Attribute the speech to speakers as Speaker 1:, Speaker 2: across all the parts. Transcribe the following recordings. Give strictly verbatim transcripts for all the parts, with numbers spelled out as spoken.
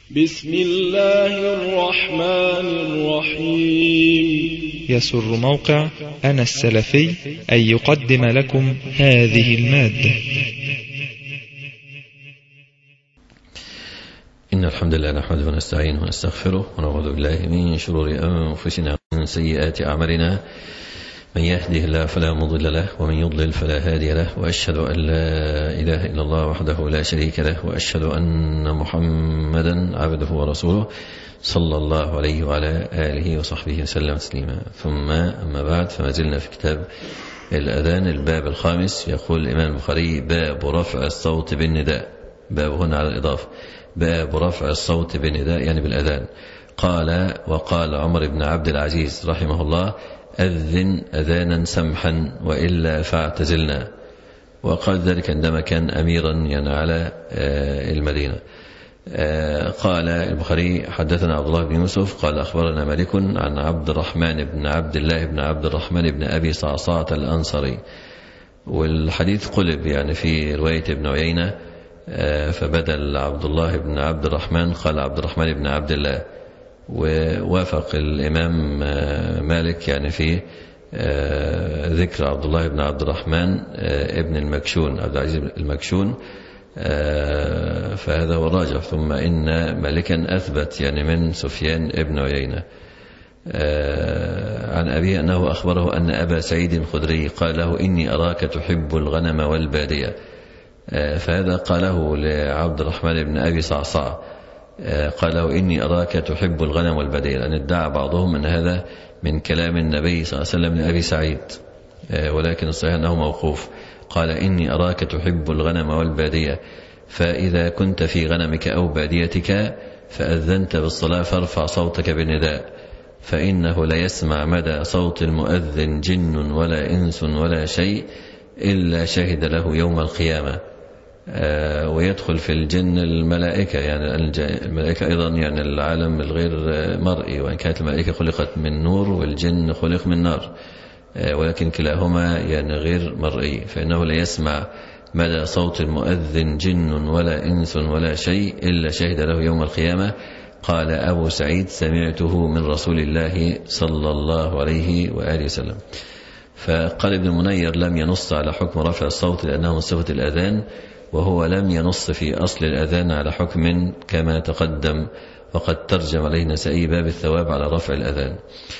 Speaker 1: بسم الله الرحمن الرحيم.
Speaker 2: يسر موقع أنا السلفي أن يقدم لكم هذه المادة.
Speaker 3: إن الحمد لله نحمده ونستعينه ونستغفره ونعوذ بالله من شرور أنفسنا ومن سيئات أعمالنا، من يهده الله فلا مضل له ومن يضلل فلا هادي له، وأشهد أن لا إله إلا الله وحده لا شريك له، وأشهد أن محمدا عبده ورسوله صلى الله عليه وعلى آله وصحبه وسلم تسليما. ثم أما بعد، فما زلنا في كتاب الأذان الباب الخامس. يقول الإمام البخاري: باب رفع الصوت بالنداء. باب هنا على الإضافة، باب رفع الصوت بالنداء يعني بالأذان. قال: وقال عمر بن عبد العزيز رحمه الله: أذن أذانا سمحا وإلا فاعتزلنا. وقال ذلك عندما كان أميرا يعني على المدينة. قال البخاري: حدثنا عبد الله بن يوسف قال أخبرنا مالك عن عبد الرحمن بن عبد الله بن عبد الرحمن بن أبي صعصعة الأنصاري. والحديث قلب يعني في رواية ابن عيينة، فبدل عبد الله بن عبد الرحمن قال عبد الرحمن بن عبد الله. ووافق الإمام مالك يعني في ذكر عبد الله بن عبد الرحمن ابن المكشون، عبد العزيز المكشون، فهذا هو الراجح. ثم إن مالكا أثبت يعني من سفيان ابن عيينة عن أبيه أنه أخبره أن أبا سعيد الخدري قال له: إني أراك تحب الغنم والبادية. فهذا قاله لعبد الرحمن بن أبي صعصعة، قال له: إني أراك تحب الغنم والبادية، لأن ادعى بعضهم أن هذا من كلام النبي صلى الله عليه وسلم لأبي سعيد، ولكن الصحيح أنه موقوف. قال: إني أراك تحب الغنم والبادية، فإذا كنت في غنمك أو باديتك فأذنت بالصلاة فارفع صوتك بالنداء، فإنه لا يسمع مدى صوت المؤذن جن ولا إنس ولا شيء إلا شهد له يوم القيامة. آه ويدخل في الجن الملائكة، يعني الملائكة أيضا يعني العالم الغير مرئي، وإن كانت الملائكة خلقت من نور والجن خلق من نار، آه ولكن كلاهما يعني غير مرئي، فإنه لا يسمع مدى صوت المؤذن جن ولا إنس ولا شيء إلا شهد له يوم القيامة. قال أبو سعيد: سمعته من رسول الله صلى الله عليه وآله وسلم. فقال ابن المنير: لم ينص على حكم رفع الصوت لأنه من صفة الأذان، وهو لم ينص في أصل الأذان على حكم كما تقدم، وقد ترجم عليه النسائي باب الثواب على رفع الأذان.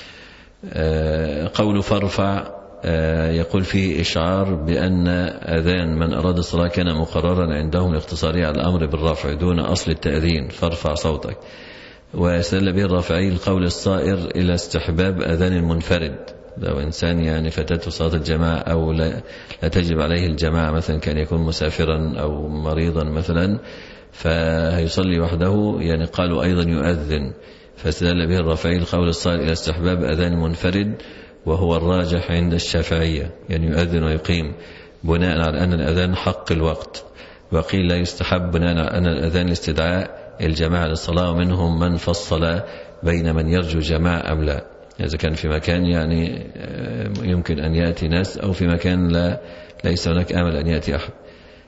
Speaker 3: قول فارفع يقول فيه إشعار بأن أذان من أراد الصلاة كان مقررا عندهم لاختصاره على الأمر بالرفع دون أصل التأذين، فارفع صوتك. ويستدل به الرافعي القول الصائر إلى استحباب أذان المنفرد، لو إنسان يعني فاتته صلاة الجماعة أو لا, لا تجب عليه الجماعة، مثلا كان يكون مسافرا أو مريضا مثلا فهيصلي وحده، يعني قالوا أيضا يؤذن، فاستدل به الرافعي القول الصائر إلى استحباب أذان المنفرد، وهو الراجح عند الشافعية، يعني يؤذن ويقيم بناء على أن الأذان حق الوقت. وقيل لا يستحب بناء على أن الأذان لاستدعاء الجماعة للصلاة، ومنهم من فصل بين من يرجو جماعة أم لا، إذا كان في مكان يعني يمكن أن يأتي ناس، أو في مكان لا ليس هناك آمل أن يأتي أحد.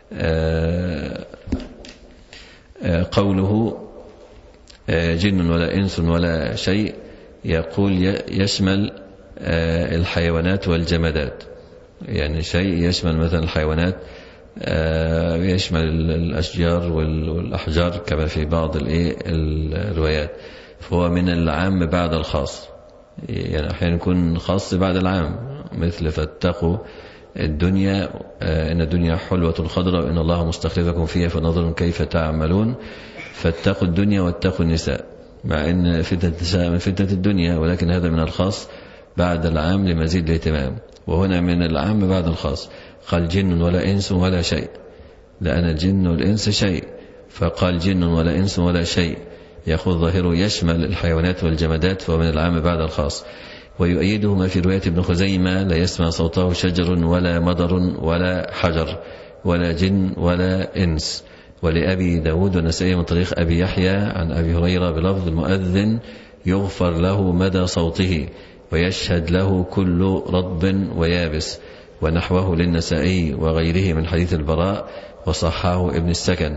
Speaker 3: قوله جن ولا إنس ولا شيء يقول يشمل الحيوانات والجمادات، يعني شيء يشمل مثلا الحيوانات، يشمل الأشجار والأحجار كما في بعض الروايات، فهو من العام بعد الخاص، يعني أحيانا يكون خاص بعد العام، مثل فاتقوا الدنيا إن الدنيا حلوة خضراء وإن الله مستخلفكم فيها فنظر كيف تعملون، فاتقوا الدنيا واتقوا النساء، مع أن فتنة النساء من فتنة الدنيا، ولكن هذا من الخاص بعد العام لمزيد الاهتمام، وهنا من العام بعد الخاص. قال جن ولا إنس ولا شيء، لأن الجن والإنس شيء، فقال جن ولا إنس ولا شيء يأخذ ظاهره يشمل الحيوانات والجمادات، فهو من العام بعد الخاص. ويؤيده ما في رواية ابن خزيمة: لا يسمع صوته شجر ولا مدر ولا حجر ولا جن ولا إنس. ولأبي داود والنسائي من طريق أبي يحيى عن أبي هريرة بلفظ: المؤذن يغفر له مدى صوته ويشهد له كل رطب ويابس. ونحوه للنسائي وغيره من حديث البراء، وصححه ابن السكن.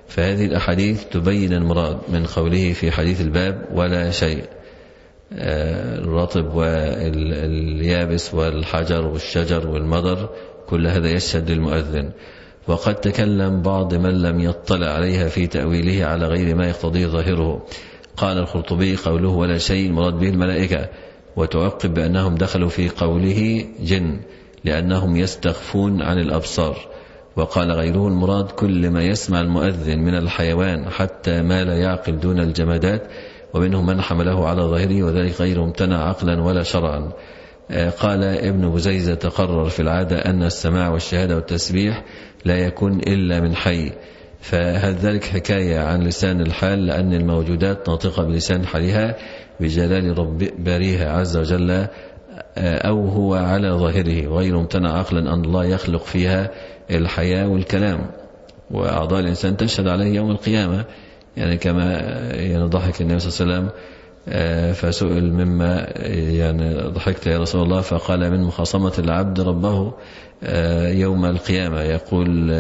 Speaker 3: فهذه الأحاديث تبين المراد من قوله في حديث الباب ولا شيء، الرطب واليابس والحجر والشجر والمضر كل هذا يشهد للمؤذن. وقد تكلم بعض من لم يطلع عليها في تأويله على غير ما يقتضيه ظاهره. قال الخرطبي قوله ولا شيء المراد به الملائكة، وتعقب بأنهم دخلوا في قوله جن لأنهم يستخفون عن الأبصار. وقال غيره المراد كل ما يسمع المؤذن من الحيوان حتى ما لا يعقل دون الجمادات، ومنهم من حمله على ظاهره وذلك غير ممتنع عقلا ولا شرعا. قال ابن بزيزة تقرر في العادة أن السماع والشهادة والتسبيح لا يكون إلا من حي، فهل ذلك حكاية عن لسان الحال لأن الموجودات ناطقة بلسان حالها بجلال رب باريها عز وجل، أو هو على ظاهره وغير ممتنع عقلا أن الله يخلق فيها الحياة والكلام، وأعضاء الإنسان تشهد عليه يوم القيامة، يعني كما يعني ضحك النبي صلى الله عليه وسلم فسئل مما يعني ضحكت يا رسول الله، فقال من مخاصمة العبد ربه يوم القيامة، يقول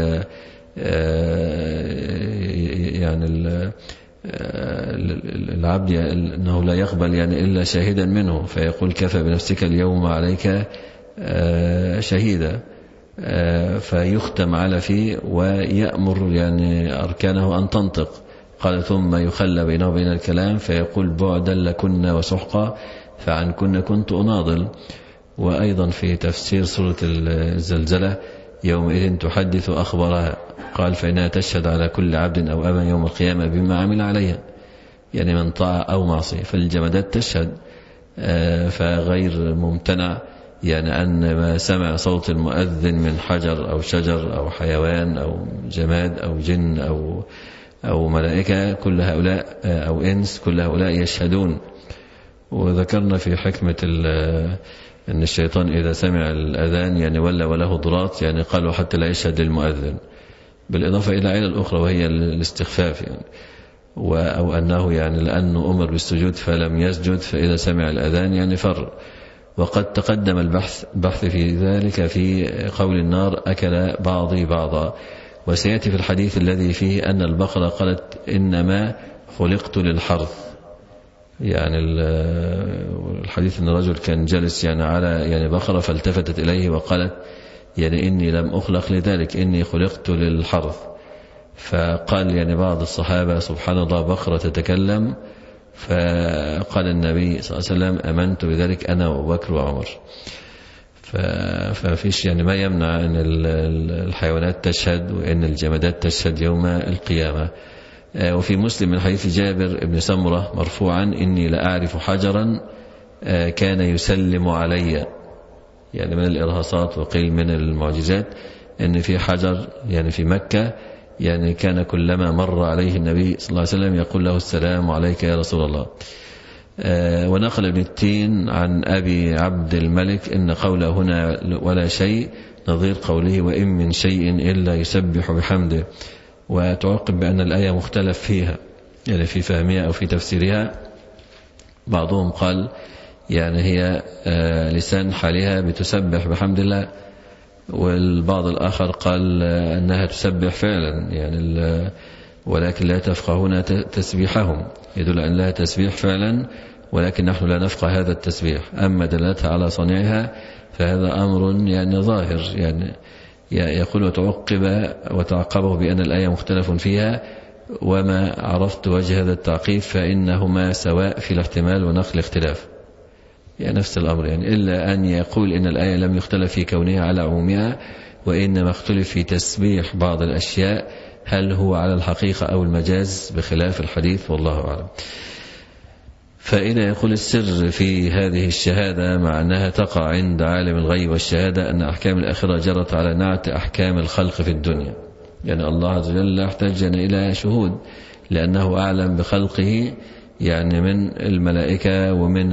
Speaker 3: يعني العبد أنه لا يقبل يعني إلا شاهدا منه، فيقول كفى بنفسك اليوم عليك شهيدا، فيختم على فيه ويأمر يعني أركانه أن تنطق. قال ثم يخلى بينه وبين الكلام فيقول بعدا لكنا وسحقا فعن كنا كنت أناضل. وأيضا في تفسير سورة الزلزلة يومئذ تحدث أخبارها قال فإنها تشهد على كل عبد أو أمة يوم القيامة بما عمل عليها، يعني من طاعة أو معصية، فالجمادات تشهد. فغير ممتنع يعني أن ما سمع صوت المؤذن من حجر أو شجر أو حيوان أو جماد أو جن أو أو ملائكة كل هؤلاء أو إنس كل هؤلاء يشهدون. وذكرنا في حكمة أن الشيطان إذا سمع الأذان يعني ولا وله ضراط، يعني قالوا حتى لا يشهد للمؤذن، بالإضافة إلى علة الأخرى وهي الاستخفاف، يعني أو أنه يعني لأنه أمر بالسجود فلم يسجد فإذا سمع الأذان يعني فر. وقد تقدم البحث بحث في ذلك في قول النار أكل بعضي بعضا، وسيأتي في الحديث الذي فيه أن البقرة قالت إنما خلقت للحرث، يعني الحديث أن الرجل كان جالس يعني على يعني بقرة فالتفتت إليه وقالت يعني إني لم أخلق لذلك إني خلقت للحرث، فقال يعني بعض الصحابة سبحان الله بقرة تتكلم، فقال النبي صلى الله عليه وسلم أمنت بذلك أنا وبكر وعمر. ففيش يعني ما يمنع أن الحيوانات تشهد وأن الجمادات تشهد يوم القيامة. وفي مسلم من حديث جابر بن سمرة مرفوعا إني لأعرف حجرا كان يسلم علي، يعني من الإرهاصات وقيل من المعجزات أن في حجر يعني في مكة يعني كان كلما مر عليه النبي صلى الله عليه وسلم يقول له السلام عليك يا رسول الله. ونقل ابن التين عن أبي عبد الملك إن قوله هنا ولا شيء نظير قوله وإن من شيء إلا يسبح بحمده. وتعقب بأن الآية مختلف فيها يعني في فهمها أو في تفسيرها، بعضهم قال يعني هي لسان حالها بتسبح بحمد الله، والبعض الآخر قال أنها تسبح فعلا يعني ولكن لا تفقهون تسبيحهم، يدل أن لها تسبيح فعلا ولكن نحن لا نفقه هذا التسبيح. أما دلالتها على صنيعها فهذا أمر يعني ظاهر، يعني يقول وتعقب وتعقبه بأن الآية مختلف فيها، وما عرفت وجه هذا التعقيب فإنهما سواء في الاحتمال ونقل اختلاف، يعني نفس الأمر، يعني إلا أن يقول إن الآية لم يختلف في كونها على عمومها وإنما اختلف في تسبيح بعض الأشياء هل هو على الحقيقة أو المجاز بخلاف الحديث والله أعلم. فإذا يقول السر في هذه الشهادة مع أنها تقع عند عالم الغيب والشهادة أن أحكام الآخرة جرت على نعت أحكام الخلق في الدنيا، يعني الله عز وجل لا يحتاج إلى شهود لأنه أعلم بخلقه يعني من الملائكة ومن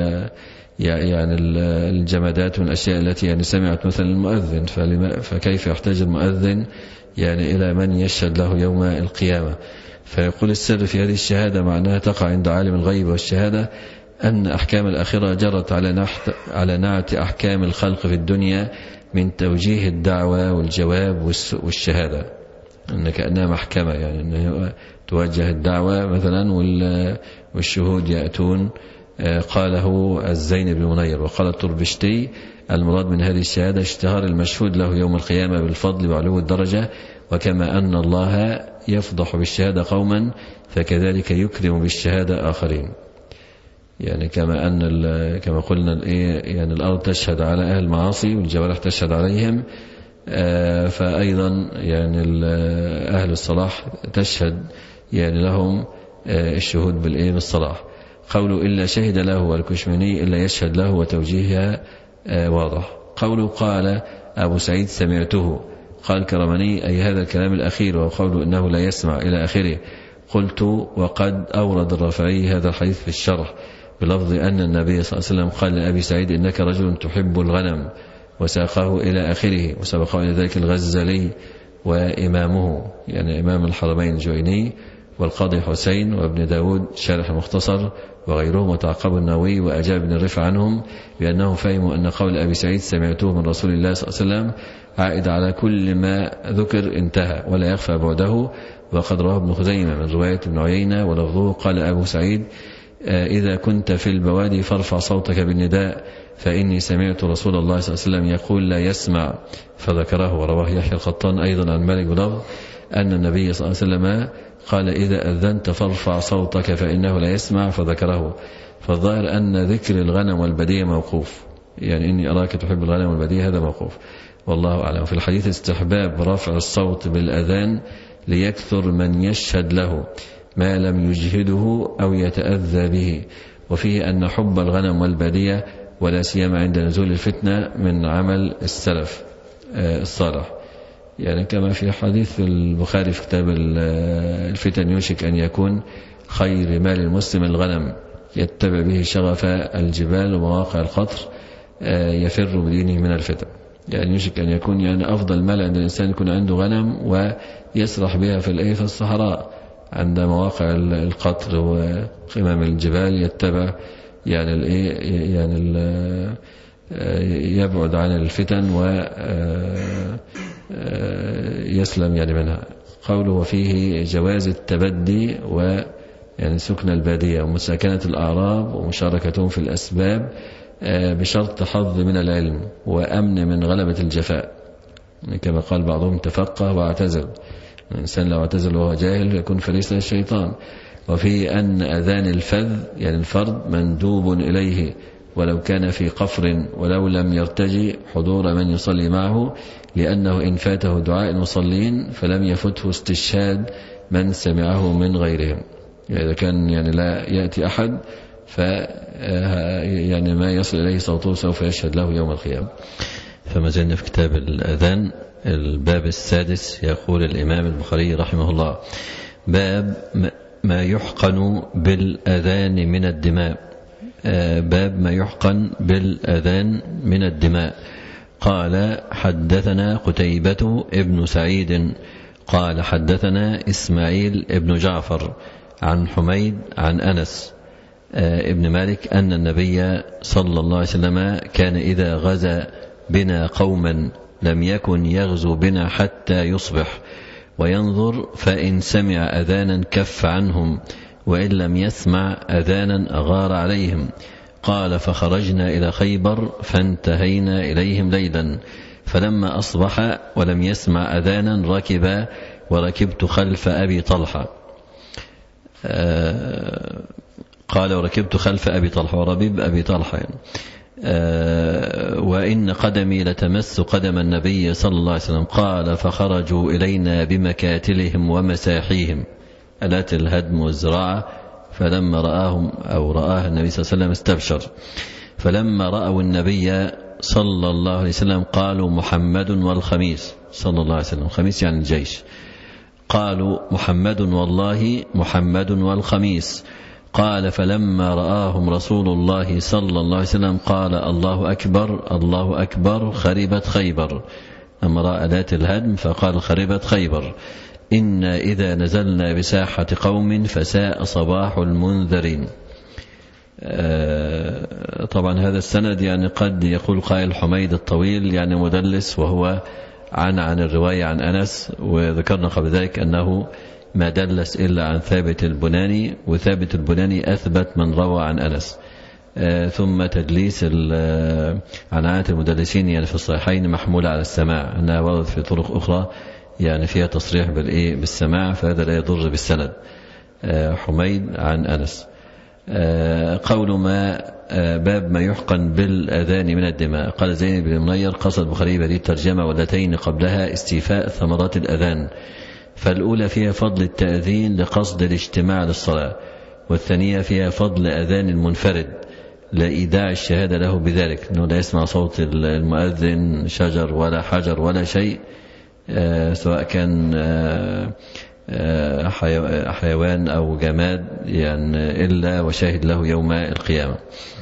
Speaker 3: يعني الجمادات والأشياء التي يعني سمعت مثل المؤذن، فكيف يحتاج المؤذن يعني إلى من يشهد له يوم القيامة. فيقول السر في هذه الشهادة معناها تقع عند عالم الغيب والشهادة أن أحكام الآخرة جرت على نحت على نعت أحكام الخلق في الدنيا من توجيه الدعوة والجواب والشهادة، أن كأنها محكمة، يعني أنه توجه الدعوة مثلا والشهود يأتون. قاله الزين بن منير. وقال الطربشتي المراد من هذه الشهادة اشتهار المشهود له يوم القيامة بالفضل وعلو الدرجة، وكما أن الله يفضح بالشهادة قوما فكذلك يكرم بالشهادة آخرين. يعني كما أن كما قلنا يعني الأرض تشهد على أهل المعاصي والجوارح تشهد عليهم، فأيضا يعني أهل الصلاح تشهد يعني لهم الشهود بالصلاح. قوله إلا شهد له والكشميني إلا يشهد له وتوجيهها واضح. قوله قال أبو سعيد سمعته، قال كرمني أي هذا الكلام الأخير، وقوله إنه لا يسمع إلى آخره. قلت وقد أورد الرافعي هذا الحديث في الشرح بلفظ أن النبي صلى الله عليه وسلم قال لأبي سعيد إنك رجل تحب الغنم، وساقه إلى آخره، وسبقه إلى ذلك الغزالي وإمامه يعني إمام الحرمين الجويني والقاضي حسين وابن داود شارح المختصر وغيرهم، وتعقب النووي وأجاب ابن الرفع عنهم بأنهم فهموا أن قول أبي سعيد سمعته من رسول الله صلى الله عليه وسلم عائد على كل ما ذكر انتهى ولا يخفى بعده. وقد رواه ابن خزيمة من رواية ابن عيينة ولفظه قال أبو سعيد إذا كنت في البوادي فارفع صوتك بالنداء فإني سمعت رسول الله صلى الله عليه وسلم يقول لا يسمع، فذكره. ورواه يحيى القطان أيضا عن مالك بلفظ أن النبي صلى الله عليه وسلم قال إذا أذنت فارفع صوتك فإنه لا يسمع، فذكره. فالظاهر أن ذكر الغنم والبدية موقوف، يعني إني أراك تحب الغنم والبدية هذا موقوف، والله أعلم. في الحديث استحباب رفع الصوت بالأذان ليكثر من يشهد له ما لم يجهده أو يتأذى به. وفيه أن حب الغنم والبدية ولا سيما عند نزول الفتنة من عمل السلف الصالح، يعني كما في حديث البخاري في كتاب الفتن يوشك أن يكون خير مال المسلم الغنم يتبع به شغف الجبال ومواقع القطر يفر بدينه من الفتن. يعني يوشك أن يكون يعني أفضل مال عند الإنسان يكون عنده غنم ويسرح بها في في الصحراء عند مواقع القطر وقمم الجبال، يتبع يعني الايه يعني ال يبعد عن الفتن ويسلم يعني منها. قوله فيه جواز التبدي ويعني سكن البادية ومساكنة الأعراب ومشاركتهم في الأسباب بشرط حظ من العلم وأمن من غلبة الجفاء، كما قال بعضهم تفقه واعتزل. الإنسان لو اعتزل وهو جاهل يكون فريسة الشيطان. وفي أن أذان الفذ يعني الفرد مندوب إليه ولو كان في قفر ولو لم يرتجي حضور من يصلي معه، لأنه إن فاته دعاء المصلين فلم يفته استشهاد من سمعه من غيرهم. يعني إذا كان يعني لا يأتي أحد ف يعني ما يصل إليه صوته سوف يشهد له يوم القيامة. فما زلنا في كتاب الأذان الباب السادس. يقول الإمام البخاري رحمه الله باب ما يحقن بالأذان من الدماء. باب ما يحقن بالأذان من الدماء. قال حدثنا قتيبة ابن سعيد قال حدثنا إسماعيل ابن جعفر عن حميد عن أنس ابن مالك أن النبي صلى الله عليه وسلم كان إذا غزا بنا قوما لم يكن يغزو بنا حتى يصبح وينظر، فإن سمع أذانا كف عنهم وإن لم يسمع أذانا أغار عليهم. قال فخرجنا إلى خيبر فانتهينا إليهم ليلا، فلما أصبح ولم يسمع أذانا ركب وركبت خلف أبي طلحة. آه قال وركبت خلف أبي طلحة وربيب أبي طلحة يعني. آه وإن قدمي لتمس قدم النبي صلى الله عليه وسلم. قال فخرجوا إلينا بمكاتلهم ومساحيهم آلات الهدم والزراعة، فلما رآهم أو رآها النبي صلى الله عليه وسلم استبشر. فلما رأوا النبي صلى الله عليه وسلم قالوا محمد والخميس صلى الله عليه وسلم، خميس يعني الجيش. قالوا محمد والله محمد والخميس. قال فلما رآهم رسول الله صلى الله عليه وسلم قال الله أكبر الله أكبر خربت خيبر. أما رأى آلات الهدم فقال خربت خيبر. إن إذا نزلنا بساحة قوم فساء صباح المنذرين. طبعا هذا السند يعني قد يقول قائل حميد الطويل يعني مدلس، وهو عن عن الرواية عن أنس، وذكرنا قبل ذلك أنه ما دلس إلا عن ثابت البناني، وثابت البناني أثبت من روى عن أنس. آه ثم تدليس عنعنات المدلسين يعني في الصحيحين محمولة على السماع، أنها وردت في طرق أخرى يعني فيها تصريح بالإيه بالسماع، فهذا لا يضر بالسند. آه حميد عن أنس. آه قول ما آه باب ما يحقن بالأذان من الدماء. قال زين بن منير قصد البخاري بهذه الترجمة واللتين قبلها استيفاء ثمرات الأذان، فالأولى فيها فضل التأذين لقصد الاجتماع للصلاة، والثانية فيها فضل أذان المنفرد لإيداع الشهادة له بذلك، أنه لا يسمع صوت المؤذن شجر ولا حجر ولا شيء، آه سواء كان آه آه حيوان أو جماد يعني إلا وشاهد له يوم القيامة.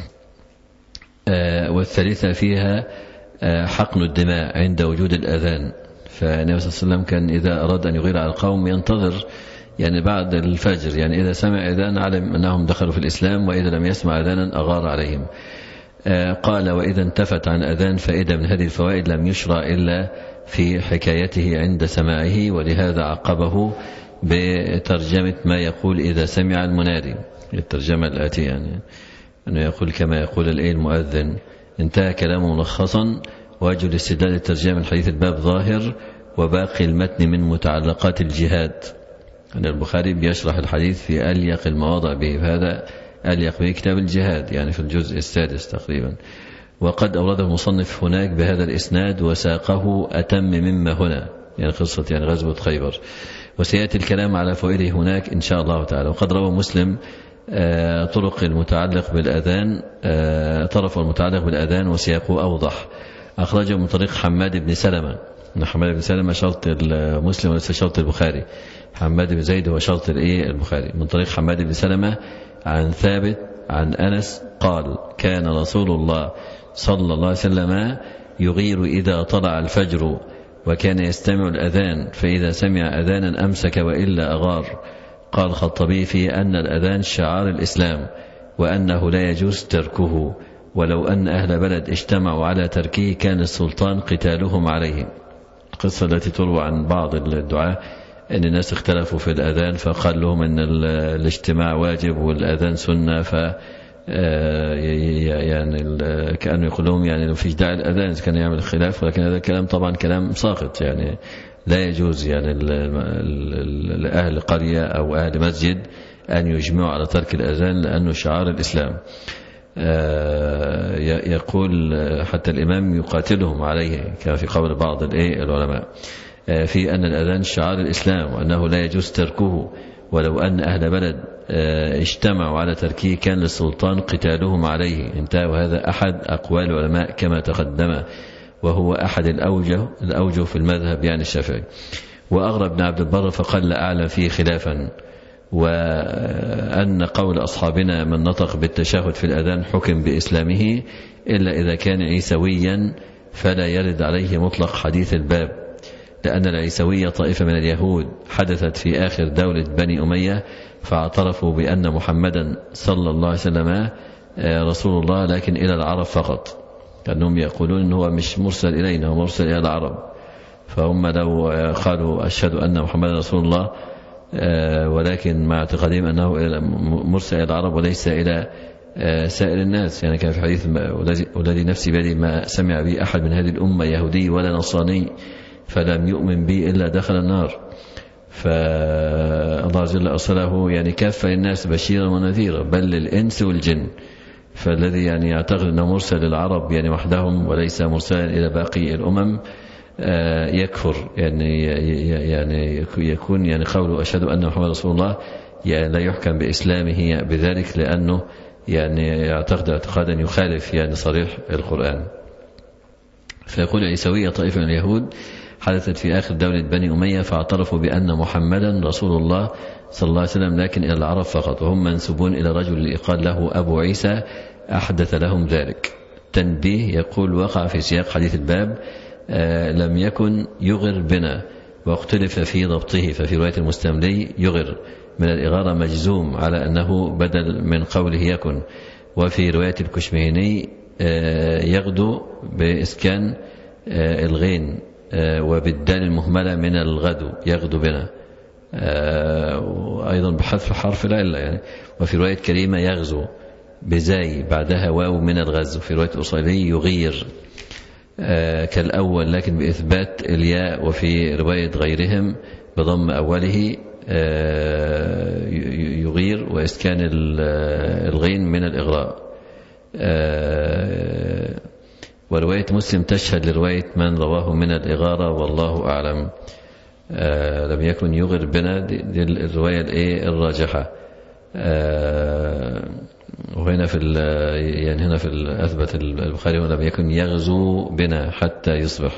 Speaker 3: آه والثالثة فيها آه حقن الدماء عند وجود الأذان، فالنبي صلى الله عليه وسلم كان إذا أراد أن يغير على القوم ينتظر يعني بعد الفجر، يعني إذا سمع أذان علم أنهم دخلوا في الإسلام، وإذا لم يسمع أذانا أغار عليهم. آه قال وإذا انتفت عن أذان فائدة من هذه الفوائد لم يشرع إلا في حكايته عند سماعه، ولهذا عقبه بترجمة ما يقول إذا سمع المنادي، الترجمة الآتية يعني أنه يقول كما يقول الإيه المؤذن. انتهى كلامه ملخصا، وجه الاستدلال الترجمة من حديث الباب ظاهر، وباقي المتن من متعلقات الجهاد. أن البخاري بيشرح الحديث في أليق المواضع به، هذا أليق به كتاب الجهاد يعني في الجزء السادس تقريبا. وقد أورده المصنف هناك بهذا الإسناد وساقه أتم مما هنا، يعني قصة يعني غزوة خيبر، وسيأتي الكلام على فوائده هناك إن شاء الله تعالى. وقد روى مسلم آه طرق المتعلق بالأذان، آه طرف المتعلق بالأذان وسياقه أوضح. أخرجه من طريق حماد بن سلمة، حماد بن سلمة شرط المسلم وليس شرط البخاري، حماد بن زيد هو شرط الإيه البخاري. من طريق حماد بن سلمة عن ثابت عن أنس قال كان رسول الله صلى الله عليه وسلم يغير إذا طلع الفجر، وكان يستمع الأذان، فإذا سمع أذانا أمسك وإلا أغار. قال الخطبي فيه أن الأذان شعار الإسلام، وأنه لا يجوز تركه، ولو أن أهل بلد اجتمعوا على تركه كان السلطان قتالهم عليه. القصة التي تروى عن بعض الدعاة أن الناس اختلفوا في الأذان، فقال لهم أن الاجتماع واجب والأذان سنة، ف يعني كأنه يقول لهم يعني لو في داعي الأذان كان يعمل الخلاف، ولكن هذا الكلام طبعا كلام ساقط، يعني لا يجوز يعني لأهل قرية أو أهل مسجد أن يجمعوا على ترك الأذان لأنه شعار الإسلام. يقول حتى الإمام يقاتلهم عليه كما في قول بعض العلماء في أن الأذان شعار الإسلام، وأنه لا يجوز تركه، ولو أن أهل بلد اجتمعوا على تركه كان للسلطان قتالهم عليه. انتهى. وهذا أحد أقوال العلماء كما تقدم، وهو أحد الأوجه, الأوجه في المذهب يعني الشافعي. وأغرب بن عبد البر فقال لا أعلم فيه خلافا، وأن قول أصحابنا من نطق بالتشهد في الأذان حكم بإسلامه إلا إذا كان عيسويا فلا يرد عليه مطلق حديث الباب، لأن العيسوية طائفة من اليهود حدثت في آخر دولة بني أمية، فاعترفوا بأن محمدا صلى الله عليه وسلم رسول الله لكن إلى العرب فقط، كأنهم يقولون أنه مش مرسل إلينا، هو مرسل إلى العرب. فهم لو قالوا أشهد أن محمدا رسول الله ولكن مع اعتقادهم أنه مرسل إلى العرب وليس إلى سائر الناس، يعني كان في حديث والذي نفسي بيده ما سمع بي أحد من هذه الأمة يهودي ولا نصراني فلم يؤمن بي إلا دخل النار. فالله جل أرسله يعني كافة للناس بشيرا ونذيرا بل للإنس والجن، فالذي يعني يعتقد أنه مرسل للعرب يعني وحدهم وليس مرسلا إلى باقي الأمم يكفر، يعني يعني يكون يعني قوله أشهد أن محمد رسول الله يعني لا يحكم بإسلامه بذلك، لأنه يعني يعتقد اعتقادا يخالف يعني صريح القرآن. فيقول عيسوية طائفة من اليهود حدثت في آخر دولة بني أمية، فاعترفوا بأن محمدا رسول الله صلى الله عليه وسلم لكن إلى العرب فقط، وهم منسوبون إلى رجل قال له أبو عيسى أحدث لهم ذلك. تنبيه، يقول وقع في سياق حديث الباب آه لم يكن يغر بنا، واختلف في ضبطه، ففي رواية المستملي يغر من الإغارة مجزوم على أنه بدل من قوله يكن، وفي رواية الكشمهيني آه يغدو بإسكان آه الغين وبالدال المهملة من الغدو يغدو بنا، وأيضا بحذف حرف العلة يعني. وفي رواية كريمة يغزو بزاي بعدها واو من الغزو. في رواية أصيلي يغير كالأول لكن بإثبات الياء. وفي رواية غيرهم بضم أوله يغير وإسكان الغين من الإغراء. ورواية مسلم تشهد لرواية من رواه من الإغارة والله أعلم. لم يكن يغر بنا، دي الرواية الراجحة. وهنا في يعني هنا في أثبت البخاري ولم يكن يغزو بنا حتى يصبح.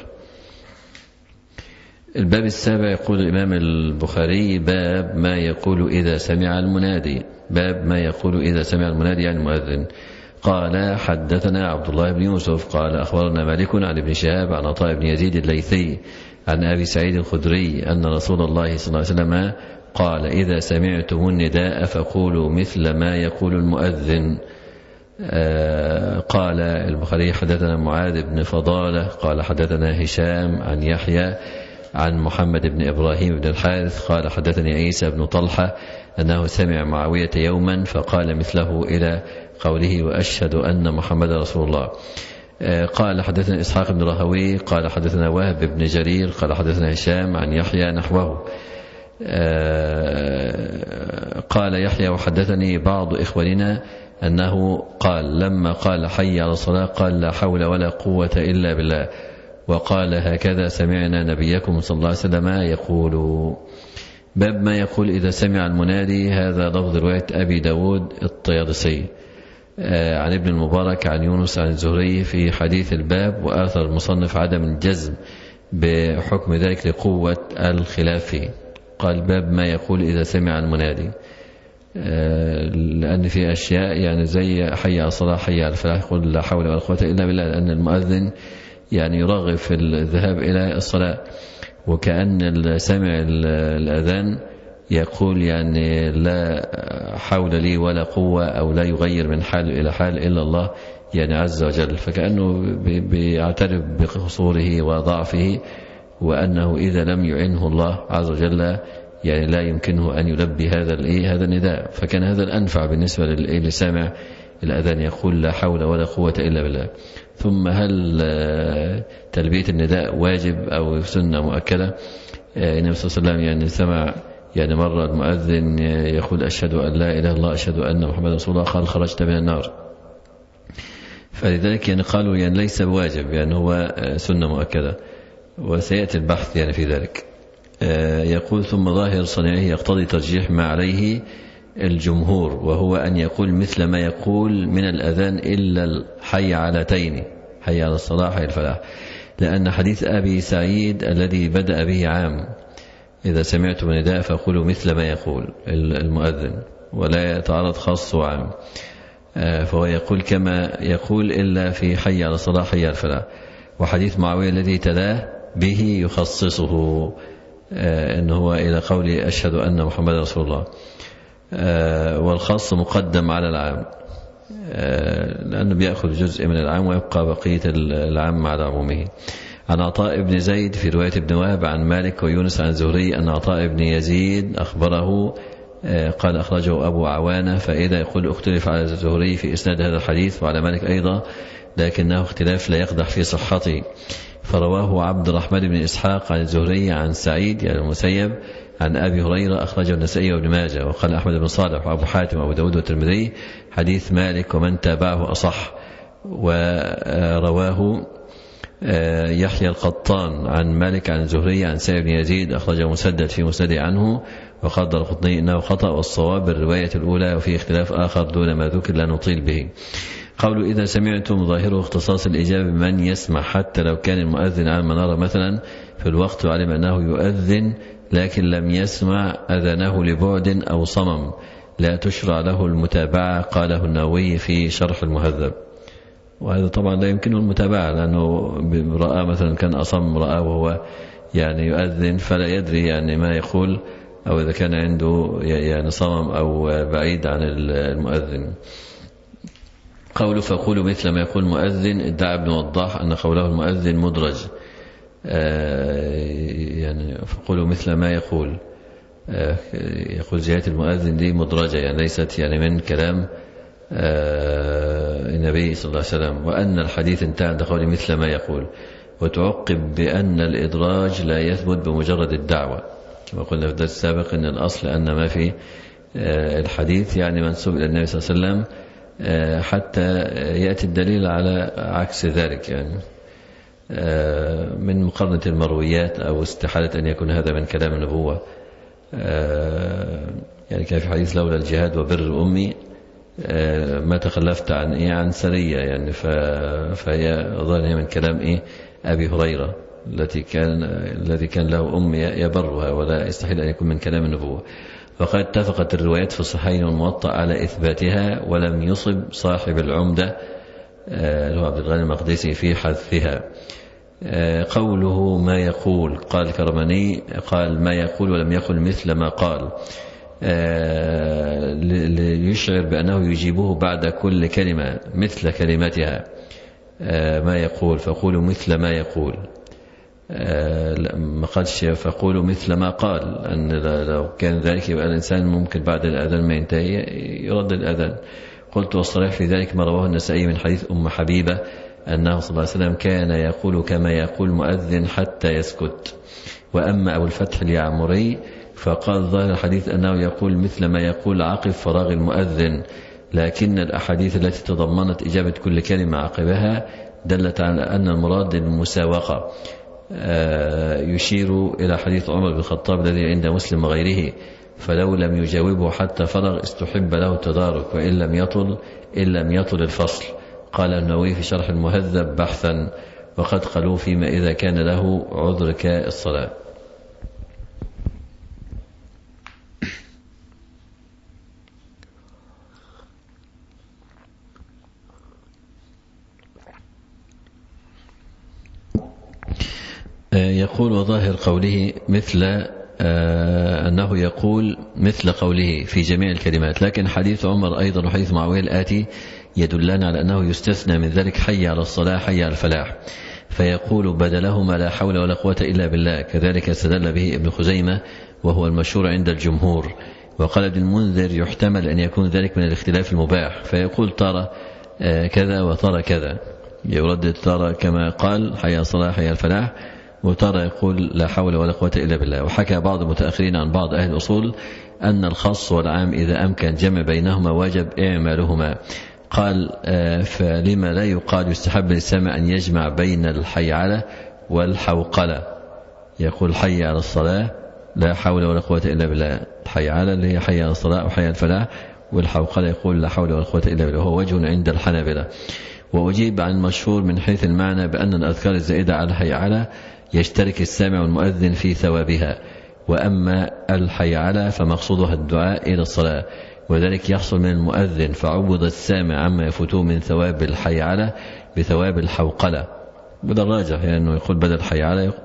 Speaker 3: الباب السابع يقول الإمام البخاري: باب ما يقول إذا سمع المنادي. باب ما يقول إذا سمع المنادي يعني المؤذن. قال: حدثنا عبد الله بن يوسف قال: أخبرنا مالك عن ابن شهاب عن عطاء بن يزيد الليثي عن أبي سعيد الخدري أن رسول الله صلى الله عليه وسلم قال: إذا سمعتم النداء فقولوا مثل ما يقول المؤذن. قال البخاري: حدثنا معاذ بن فضالة قال: حدثنا هشام عن يحيى عن محمد بن إبراهيم بن الحارث قال: حدثني عيسى بن طلحة أنه سمع معاوية يوما فقال مثله إلى قوله: وأشهد أن محمد رسول الله. قال: حدثنا إسحاق بن راهوي قال: حدثنا وهب بن جرير قال: حدثنا هشام عن يحيى نحوه. قال يحيى: وحدثني بعض إخواننا أنه قال لما قال حي على الصلاة قال: لا حول ولا قوة إلا بالله. وقال: هكذا سمعنا نبيكم صلى الله عليه وسلم يقول. باب ما يقول إذا سمع المنادي. هذا لفظ رواية أبي داود الطيالسي عن ابن المبارك عن يونس عن الزهري في حديث الباب. وآثر المصنف عدم الجزم بحكم ذلك لقوة الخلاف فيه. قال: باب ما يقول إذا سمع المنادي، لأن في أشياء يعني زي حي على الصلاة حي على الفلاح يقول لا حول ولا قوة إلا بالله، لأن المؤذن يعني يرغب في الذهاب إلى الصلاة، وكأن سامع الأذان يقول يعني لا حول لي ولا قوة أو لا يغير من حال إلى حال إلا الله يعني عز وجل. فكأنه بيعترف بقصوره وضعفه، وأنه إذا لم يعنه الله عز وجل يعني لا يمكنه أن يلبي هذا هذا النداء. فكان هذا الأنفع بالنسبة لسامع الأذان يقول لا حول ولا قوة إلا بالله. ثم هل تلبية النداء واجب أو سنة مؤكدة؟ النبي صلى الله عليه وسلم يعني سمع يعني مرة المؤذن يقول: أشهد أن لا إله إلا الله أشهد أن محمد رسول الله، قال: خرجت من النار. فلذلك يعني قالوا يعني ليس بواجب، يعني هو سنة مؤكدة، وسيأتي البحث يعني في ذلك. يقول: ثم ظاهر صنيعه يقتضي ترجيح ما عليه الجمهور، وهو أن يقول مثل ما يقول من الأذان إلا الحي علتين، حي على الصلاة حي الفلاح، لأن حديث أبي سعيد الذي بدأ به عام: إذا سمعتم النداء فقولوا مثل ما يقول المؤذن، ولا يتعارض خاص وعام. فهو يقول كما يقول إلا في حي على الصلاة حي الفلاح. وحديث معاوية الذي تلاه به يخصصه، إنه هو إلى قول أشهد أن محمد رسول الله، والخاص مقدم على العام لأنه بيأخذ جزء من العام ويبقى بقية العام على عمومه. عن عطاء بن زيد في رواية ابن وهب عن مالك ويونس عن زهري أن عطاء بن يزيد أخبره قال: أخرجه أبو عوانة. فإذا يقول اختلف على زهري في إسناد هذا الحديث وعلى مالك أيضا، لكنه اختلاف لا يقدح في صحته. فرواه عبد الرحمن بن إسحاق عن زهري عن سعيد يعني المسيب عن أبي هريرة أخرجه النسائي وابن ماجه. وقال أحمد بن صالح وأبو حاتم وأبو داود والترمذي حديث مالك ومن تابعه أصح. ورواه يحيى القطان عن مالك عن زهري عن سعيد بن يزيد أخرجه مسدد في مسنده عنه. وقدر القطني إنه خطأ، والصواب الرواية الأولى، وفي اختلاف آخر دون ما ذكر لا نطيل به. قولوا إذا سمعتم ظاهره اختصاص الإجابة بمن يسمع، حتى لو كان المؤذن على المنارة مثلا في الوقت وعلم أنه يؤذن لكن لم يسمع أذنه لبعد أو صمم، لا تشرع له المتابعة. قاله النووي في شرح المهذب. وهذا طبعا لا يمكنه المتابعة، لأنه رأى مثلا كان أصم رأى وهو يعني يؤذن فلا يدري يعني ما يقول، أو إذا كان عنده يعني صمم أو بعيد عن المؤذن. قوله فقولوا مثل ما يقول المؤذن، ادعى ابن وضاح أن قوله المؤذن مدرج يعني فقولوا مثل ما يقول. يقول زيادة المؤذن دي مدرجة، يعني ليست يعني من كلام النبي صلى الله عليه وسلم. وأن الحديث انتهى عند قوله مثل ما يقول، وتعقب بأن الإدراج لا يثبت بمجرد الدعوة، كما قلنا في الدرس السابق أن الأصل أن ما في الحديث يعني منسوب إلى النبي صلى الله عليه وسلم حتى يأتي الدليل على عكس ذلك، يعني من مقارنة المرويات أو استحالة أن يكون هذا من كلام النبوة. يعني كان في حديث لولا الجهاد وبر أمي ما تخلفت عن إيه عن سرية، يعني فهي ظاهرة من كلام إيه أبي هريرة التي كان الذي كان له أم يبرها، ولا يستحيل أن يكون من كلام النبوة. وقد اتفقت الروايات في الصحيحين والموطأ على إثباتها، ولم يصب صاحب العمدة اللي هو عبد الغني المقدسي في حذفها. قوله ما يقول، قال الكرماني قال ما يقول ولم يقل مثل ما قال، ليشعر بأنه يجيبه بعد كل كلمة مثل كلمتها. ما يقول فقولوا مثل ما يقول، ما قالش فقولوا مثل ما قال، أن لو كان ذلك يبقى الإنسان ممكن بعد الأذان ما ينتهي يرد الأذان. قلت والصريح في ذلك ما رواه النسائي من حديث أم حبيبة أنه صلى الله عليه وسلم كان يقول كما يقول مؤذن حتى يسكت. وأما أبو الفتح اليعمري فقال ظاهر الحديث أنه يقول مثل ما يقول عقب فراغ المؤذن، لكن الأحاديث التي تضمنت إجابة كل كلمة عقبها دلت على أن المراد المساوقة. يشير إلى حديث عمر بن الخطاب الذي عند مسلم وغيره، فلو لم يجاوبه حتى فرغ استحب له التدارك وإن لم يطل إن لم يطل الفصل. قال النووي في شرح المهذب بحثا وقد قالوا فيما إذا كان له عذر كالصلاة. يقول وظاهر قوله مثل أنه يقول مثل قوله في جميع الكلمات، لكن حديث عمر أيضا وحديث معاوية الآتي يدلان على أنه يستثنى من ذلك حي على الصلاة حي على الفلاح، فيقول بدلهما لا حول ولا قوة إلا بالله. كذلك استدل به ابن خزيمة وهو المشهور عند الجمهور. وقال ابن المنذر يحتمل أن يكون ذلك من الاختلاف المباح، فيقول ترى كذا وترى كذا، يردد ترى كما قال حي على الصلاة حي على الفلاح، وترى يقول لا حول ولا قوة إلا بالله. وحكى بعض المتأخرين عن بعض أهل الأصول أن الخاص والعام إذا أمكن جمع بينهما وجب إعمالهما. قال فلما لا يقال يستحب للسامع أن يجمع بين الحيعلة والحوقلة، يقول حي على الصلاة لا حول ولا قوة إلا بالله، الحيعلة اللي هي حي على الصلاة وحي على الفلاح، والحوقلة يقول لا حول ولا قوة إلا بالله، وهو وجه عند الحنابلة. وأجيب عن المشهور من حيث المعنى بأن الأذكار الزائدة على الحيعلة يشترك السامع والمؤذن في ثوابها، وأما الحيعلة فمقصودها الدعاء إلى الصلاة، وذلك يحصل من المؤذن، فعوض السامع عما يفوته من ثواب الحيعلة بثواب الحوقلة. بدل راجح يعني أنه يقول بدل الحيعلة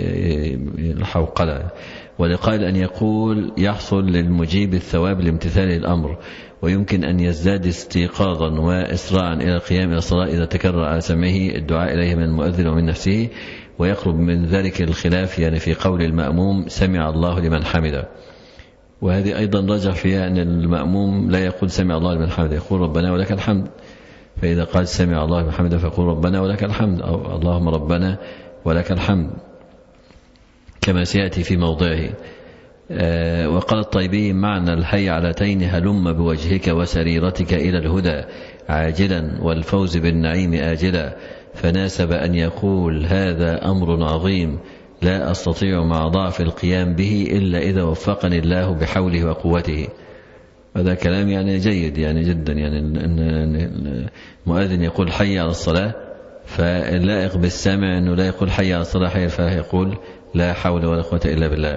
Speaker 3: الحوقلة. ولقائل أن يقول يحصل للمجيب الثواب لامتثال الأمر، ويمكن أن يزداد استيقاظا وإسراعا إلى القيام إلى الصلاة إذا تكرر على سمعه الدعاء إليه من المؤذن ومن نفسه. ويقرب من ذلك الخلاف يعني في قول المأموم سمع الله لمن حمده، وهذه أيضا رجح فيها أن المأموم لا يقول سمع الله لمن حمده، يقول ربنا ولك الحمد. فإذا قال سمع الله لمن حمده فيقول ربنا ولك الحمد، أو اللهم ربنا ولك الحمد، كما سيأتي في موضعه. وقال الطيبي معنى الحيعلتين هلم بوجهك وسريرتك إلى الهدى عاجلا والفوز بالنعيم آجلا، فناسب أن يقول هذا أمر عظيم لا أستطيع مع ضعف القيام به إلا إذا وفقني الله بحوله وقوته. هذا كلام يعني جيد يعني جدا، يعني أن المؤذن يقول حي على الصلاة، فاللائق بالسامع أنه لا يقول حي على الصلاة حي الفلاح، يقول لا حول ولا قوة إلا بالله.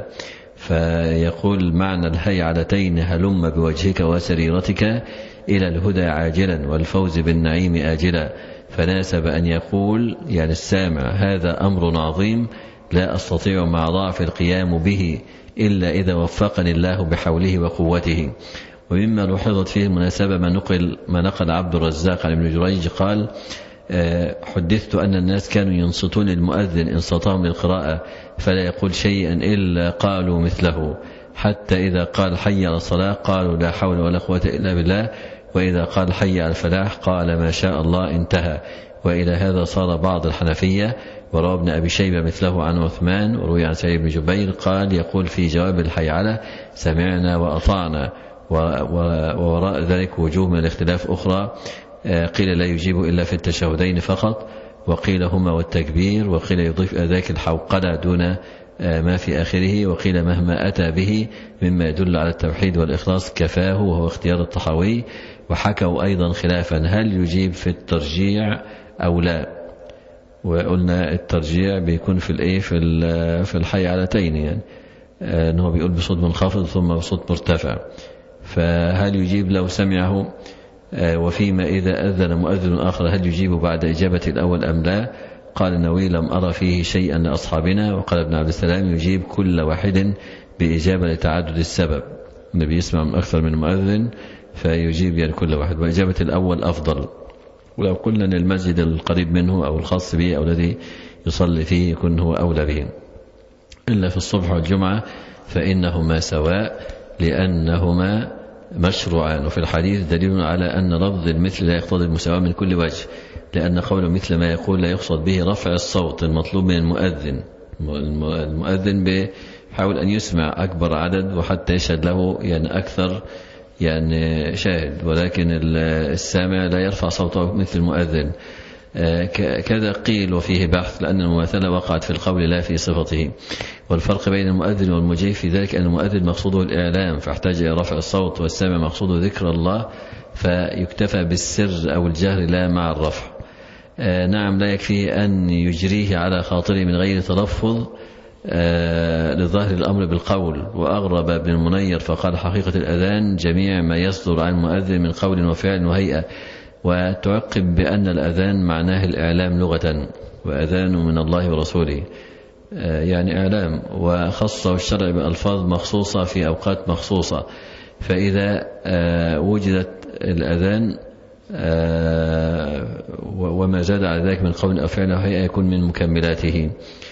Speaker 3: فيقول معنى الهيعلتين هلم بوجهك وسريرتك إلى الهدى عاجلا والفوز بالنعيم آجلا، فناسب أن يقول يعني السامع هذا أمر عظيم لا أستطيع مع ضعف القيام به إلا إذا وفقني الله بحوله وقوته. ومما لوحظت فيه المناسبة ما نقل, ما نقل عبد الرزاق عن ابن جريج قال حدثت أن الناس كانوا ينصتون المؤذن إنصاتهم للقراءة فلا يقول شيئا إلا قالوا مثله، حتى إذا قال حي على الصلاة قالوا لا حول ولا قوة إلا بالله، وإذا قال حي على الفلاح قال ما شاء الله انتهى. وإلى هذا صار بعض الحنفية. وروى ابن أبي شيبة مثله عن عثمان، وروي عن سعيد بن جبير قال يقول في جواب الحي على سمعنا وأطعنا، ووراء ذلك وجوه من الاختلاف أخرى، قيل لا يجيب إلا في التشهدين فقط، وقيل هما والتكبير، وقيل يضيف ذاك الحوقلة دون ما في آخره، وقيل مهما أتى به مما يدل على التوحيد والإخلاص كفاه، وهو اختيار الطحاوي. وحكوا أيضا خلافا هل يجيب في الترجيع أو لا، وقلنا الترجيع بيكون في الايه في في الحي علتين، يعني انه بيقول بصوت منخفض ثم بصوت مرتفع، فهل يجيب لو سمعه؟ وفيما إذا أذن مؤذن آخر هل يجيب بعد إجابة الأول أم لا؟ قال النووي لم أرى فيه شيئا لأصحابنا. وقال ابن عبد السلام يجيب كل واحد بإجابة لتعدد السبب، النبي يسمع من أكثر من مؤذن فيجيب يعني كل واحد، وإجابة الأول أفضل. ولو قلنا أن المسجد القريب منه أو الخاص به أو الذي يصلي فيه يكون هو أولى به، إلا في الصبح والجمعة فإنهما سواء لأنهما مشروعان. وفي الحديث دليل على أن لفظ المثل لا يقتضي المساواة من كل وجه، لأن قوله مثل ما يقول لا يقصد به رفع الصوت المطلوب من المؤذن. المؤذن بيحاول أن يسمع أكبر عدد وحتى يشهد له يعني أكثر يعني شاهد، ولكن السامع لا يرفع صوته مثل المؤذن. كذا قيل وفيه بحث، لأن المماثلة وقعت في القول لا في صفته. والفرق بين المؤذن والمجيب في ذلك أن المؤذن مقصوده الإعلام فاحتاج إلى رفع الصوت، والسامع مقصوده ذكر الله فيكتفى بالسر أو الجهر لا مع الرفع. آه نعم لا يكفي أن يجريه على خاطره من غير تلفظ آه لظاهر الأمر بالقول. وأغرب ابن المنير فقال حقيقة الأذان جميع ما يصدر عن المؤذن من قول وفعل وهيئة، وتعقب بأن الأذان معناه الإعلام لغة، وأذان من الله ورسوله آه يعني إعلام، وخصه الشرع بألفاظ مخصوصة في أوقات مخصوصة. فإذا آه وجدت الأذان آه وما زاد على ذلك من قول أو فعل أو هيئة يكون من مكملاته.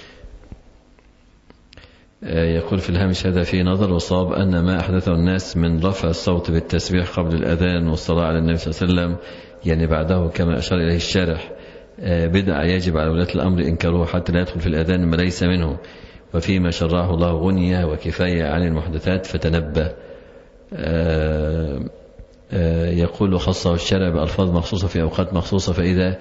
Speaker 3: آه يقول في الهامش هذا في نظر، وصاب أن ما أحدثه الناس من رفع الصوت بالتسبيح قبل الأذان والصلاة على النبي صلى الله عليه وسلم يعني بعده كما أشار إليه الشارح آه بدعة يجب على ولاة الأمر إنكاره حتى لا يدخل في الأذان ما ليس منه، وفيما شرعه الله غنية وكفاية عن المحدثات فتنبه. آه يقول خصه الشارع بألفاظ مخصوصة في أوقات مخصوصة. فإذا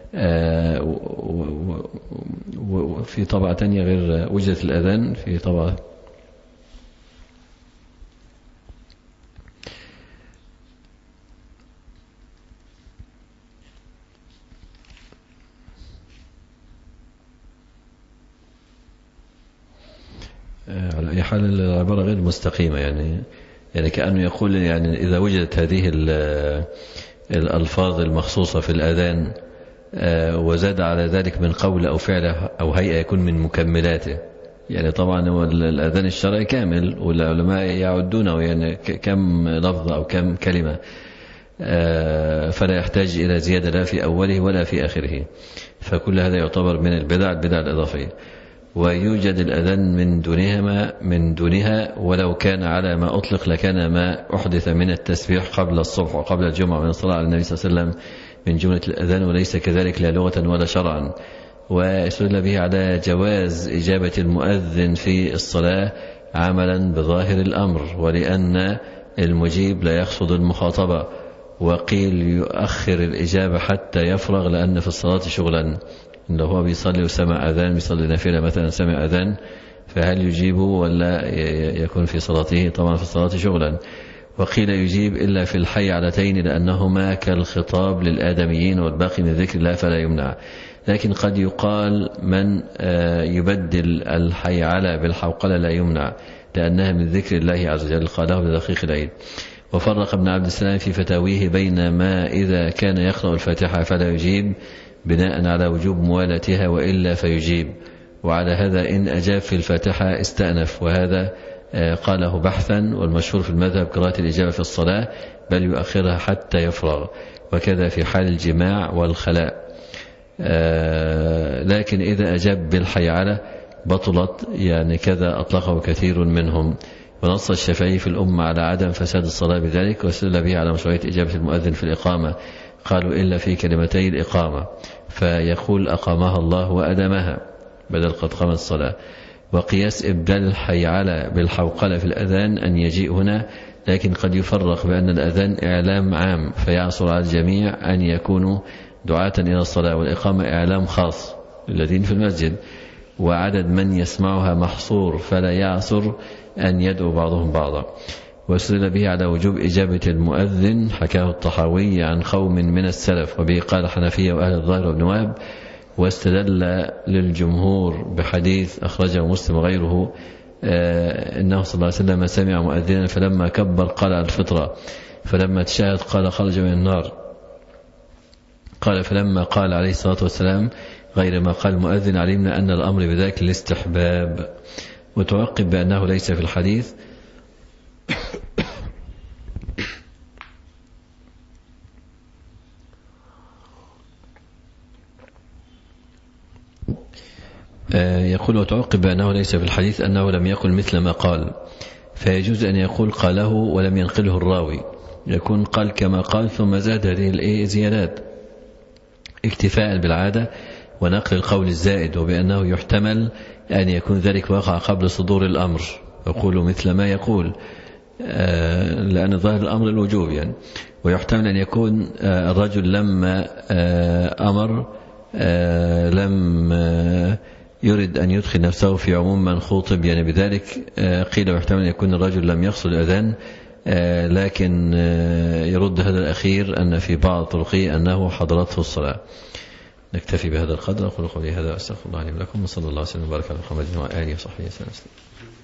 Speaker 3: في طبعة تانية غير وجدت الأذان في طبعة على أي حال العبارة غير مستقيمة، يعني يعني كأنه يقول يعني إذا وجدت هذه الألفاظ المخصوصة في الأذان وزاد على ذلك من قول أو فعل أو هيئة يكون من مكملاته. يعني طبعا هو الأذان الشرعي كامل، والعلماء يعدونه يعني كم لفظة أو كم كلمة، فلا يحتاج إلى زيادة لا في أوله ولا في آخره، فكل هذا يعتبر من البدع البدع الإضافية. ويوجد الأذان من دونها من دونها ولو كان على ما أطلق لكان ما أحدث من التسبيح قبل الصبح وقبل الجمعة من الصلاة على النبي صلى الله عليه وسلم من جملة الأذان، وليس كذلك لا لغة ولا شرعا. ويستدل به على جواز إجابة المؤذن في الصلاة عملا بظاهر الأمر، ولأن المجيب لا يقصد المخاطبة. وقيل يؤخر الإجابة حتى يفرغ لأن في الصلاة شغلا، لو هو بيصلي وسمع أذان بيصلي نافلة مثلا سمع أذان فهل يجيبه ولا يكون في صلاته؟ طبعا في الصلاة شغلا. وقيل يجيب إلا في الحي علتين لأنهما كالخطاب للآدميين والباقي من ذكر الله فلا يمنع. لكن قد يقال من يبدل الحي على بالحوقلة لا يمنع لأنها من ذكر الله عز وجل، قاله بدقيق العيد. وفرق ابن عبد السلام في فتاويه بين ما إذا كان يقرأ الفاتحة فلا يجيب بناء على وجوب موالاتها وإلا فيجيب، وعلى هذا إن أجاب في الفاتحة استأنف، وهذا قاله بحثا، والمشهور في المذهب قراءة الإجابة في الصلاة بل يؤخرها حتى يفرغ، وكذا في حال الجماع والخلاء. لكن إذا أجاب بالحي على بطلت، يعني كذا أطلقه كثير منهم. ونص الشافعي في الأمة على عدم فساد الصلاة بذلك، واستدل به على مشروعية إجابة المؤذن في الإقامة، قالوا إلا في كلمتي الإقامة، فيقول أقامها الله وأدمها بدل قد قامت الصلاة. وقياس إبدال الحي على بالحوقلة في الأذان أن يجيء هنا، لكن قد يفرق بأن الأذان إعلام عام فيعصر على الجميع أن يكونوا دعاة إلى الصلاة، والإقامة إعلام خاص للذين في المسجد، وعدد من يسمعها محصور فلا يعصر أن يدعو بعضهم بعضا. واستدل به على وجوب إجابة المؤذن، حكاه الطحاوي عن قوم من السلف، وبه قال حنفية وأهل الظاهر وابن وهب. واستدل للجمهور بحديث أخرجه مسلم وغيره آه إنه صلى الله عليه وسلم سمع مؤذنا فلما كبر قال الفطرة، فلما تشاهد قال خرج من النار. قال فلما قال عليه الصلاة والسلام غير ما قال المؤذن علمنا أن الأمر بذلك الاستحباب. وتعقب بأنه ليس في الحديث يقول وتعقب بأنه ليس في الحديث أنه لم يقل مثل ما قال، فيجوز أن يقول قاله ولم ينقله الراوي، يكون قال كما قال ثم زاد هذه الزيادات اكتفاء بالعادة ونقل القول الزائد، وبأنه يحتمل أن يكون ذلك وقع قبل صدور الأمر، يقول مثل ما يقول لأن ظاهر الأمر الوجوب يعني. ويحتمل أن يكون الرجل لما أمر لم يريد أن يدخل نفسه في عموم من خوطب، يعني بذلك قيل ويحتمل أن يكون الرجل لم يقصد الأذان، لكن يرد هذا الأخير أن في بعض طرقه أنه حضرته الصلاة. نكتفي بهذا القدر. أقول قولي هذا أستغفر الله لي ولكم، وصلى الله وسلم وبارك على محمد وآله وصحبه وسلم.